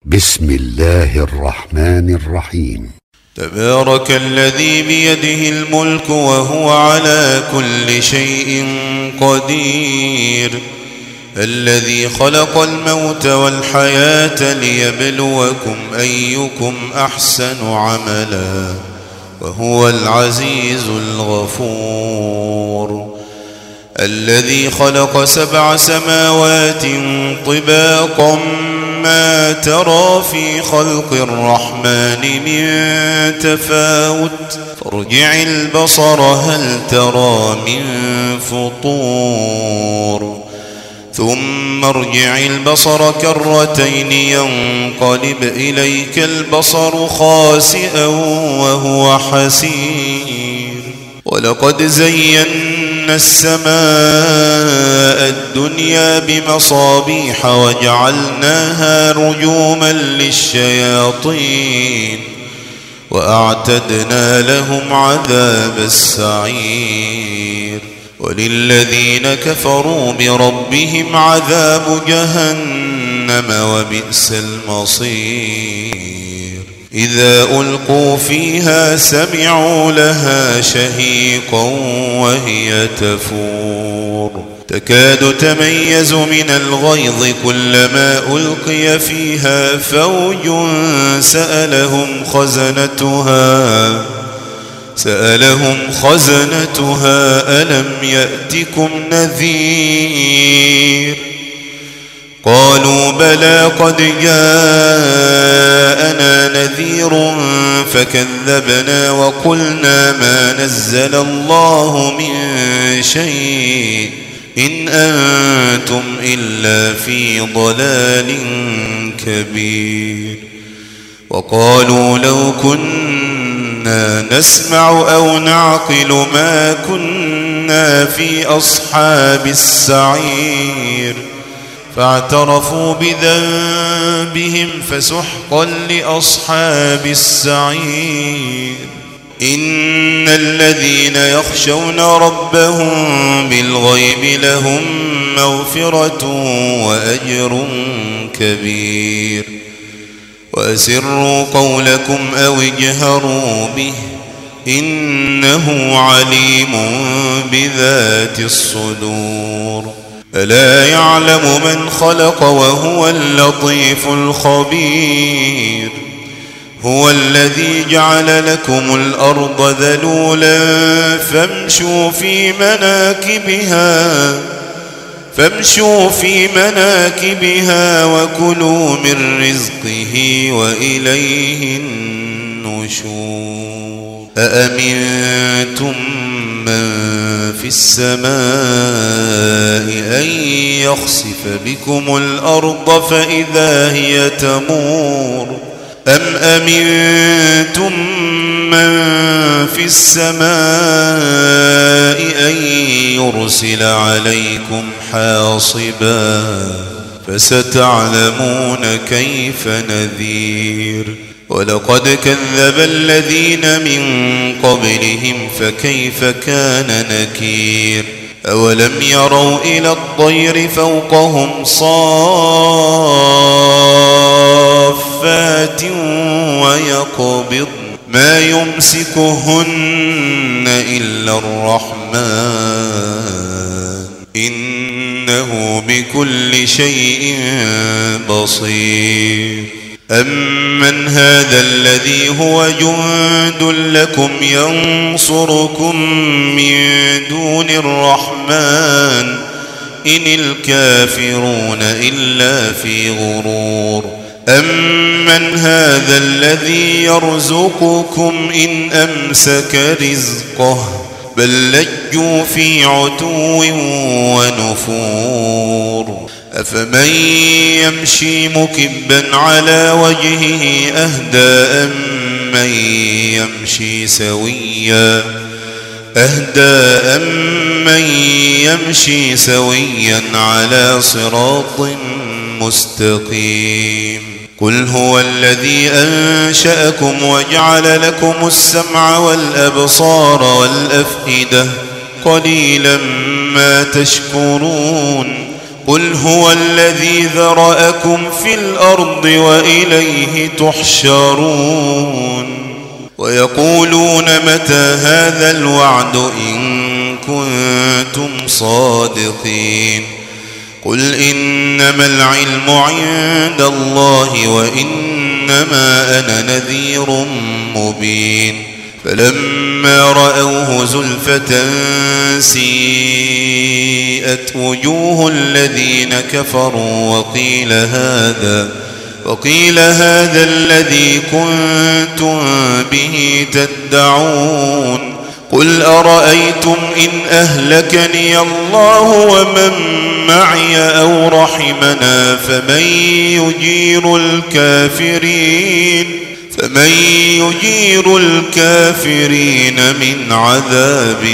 بسم الله الرحمن الرحيم. تبارك الذي بيده الملك وهو على كل شيء قدير، الذي خلق الموت والحياة ليبلوكم أيكم أحسن عملا وهو العزيز الغفور، الذي خلق 7 سماوات طباقا ما ترى في خلق الرحمن من تفاوت فارجع البصر هل ترى من فطور ثم ارجع البصر كرتين ينقلب إليك البصر خاسئا وهو حسير، ولقد زينا السماء الدنيا بمصابيح وجعلناها رجوما للشياطين وأعتدنا لهم عذاب السعير، وللذين كفروا بربهم عذاب جهنم وبئس المصير. إذا ألقوا فيها سمعوا لها شهيقا وهي تفور تكاد تميز من الغيظ كلما ألقي فيها فوج سألهم خزنتها ألم يأتكم نذير؟ قالوا بلى قد جاءنا نذير فكذبنا وقلنا ما نزل الله من شيء إن أنتم إلا في ضلال كبير. وقالوا لو كنا نسمع أو نعقل ما كنا في أصحاب السعير، فاعترفوا بذنبهم فسحقا لأصحاب السعير. إن الذين يخشون ربهم بالغيب لهم مغفرة وأجر كبير. وأسروا قولكم أو اجهروا به إنه عليم بذات الصدور. ألا يعلم من خلق وهو اللطيف الخبير. هو الذي جعل لكم الأرض ذلولا فامشوا في مناكبها وكلوا من رزقه وإليه النشور. أأمنتم من في السماء أن يخسف بكم الأرض فإذا هي تمور أم أمنتم من في السماء أن يرسل عليكم حاصبا فستعلمون كيف نذير. ولقد كذب الذين من قبلهم فكيف كان نكير. أولم يروا إلى الطير فوقهم صافات ويقبضن ما يمسكهن إلا الرحمن إنه بكل شيء بصير. أمن هذا الذي هو جند لكم ينصركم من دون الرحمن إن الكافرون إلا في غرور. أمن هذا الذي يرزقكم إن أمسك رزقه بل لجوا في عتو ونفور. أفمن يمشي مكبا على وجهه أهدى أمن يمشي سويا على صراط مستقيم. قل هو الذي أنشأكم وجعل لكم السمع والأبصار والأفئدة قليلا ما تشكرون. قل هو الذي ذرأكم في الأرض وإليه تحشرون ويقولون متى هذا الوعد إن كنتم صادقين قل إنما العلم عند الله وإنما أنا نذير مبين فلما رأوه زلفة سيئت وجوه الذين كفروا وقيل هذا الذي كنتم به تدعون قل أرأيتم إن أهلكني الله ومن معي أو رحمنا فمن يجير الكافرين من عذاب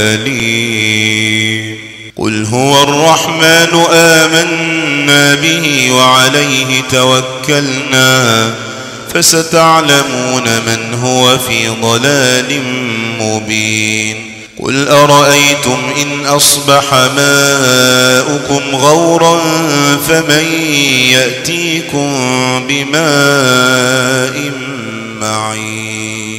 أليم قل هو الرحمن آمنا به وعليه توكلنا فستعلمون من هو في ضلال مبين قل أرأيتم إن أصبح ماؤكم غورا فمن يأتيكم بماء معين